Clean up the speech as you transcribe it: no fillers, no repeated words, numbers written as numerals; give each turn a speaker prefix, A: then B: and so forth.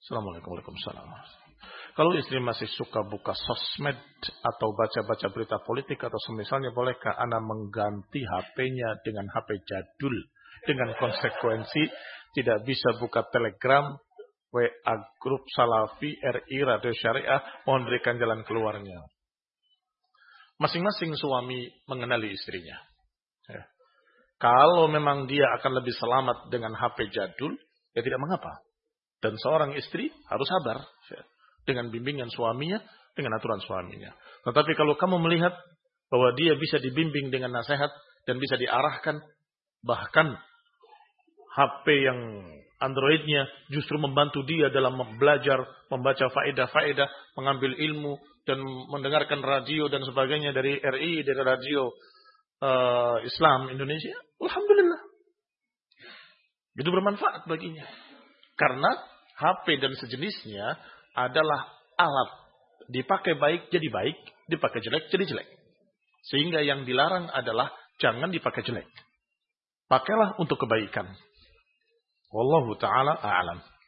A: Assalamualaikum warahmatullahi wabarakatuh. Kalau istri masih suka buka sosmed atau baca-baca berita politik atau semisalnya, bolehkah ana mengganti HP-nya dengan HP jadul dengan konsekuensi tidak bisa buka Telegram, WA grup Salafi, RI, Radio Syariah, mohon berikan jalan keluarnya. Masing-masing suami mengenali istrinya. Ya. Kalau memang dia akan lebih selamat dengan HP jadul, ya tidak mengapa. Dan seorang istri harus sabar ya, dengan bimbingan suaminya, dengan aturan suaminya. Tetapi kalau kamu melihat bahwa dia bisa dibimbing dengan nasihat dan bisa diarahkan, bahkan HP yang Androidnya justru membantu dia dalam belajar, membaca faedah-faedah, mengambil ilmu, dan mendengarkan radio dan sebagainya dari RI, dari radio Islam Indonesia, alhamdulillah. Itu bermanfaat baginya. Karena HP dan sejenisnya adalah alat. Dipakai baik jadi baik, dipakai jelek jadi jelek. Sehingga yang dilarang adalah jangan dipakai jelek. Pakailah untuk kebaikan. Wallahu ta'ala a'lam.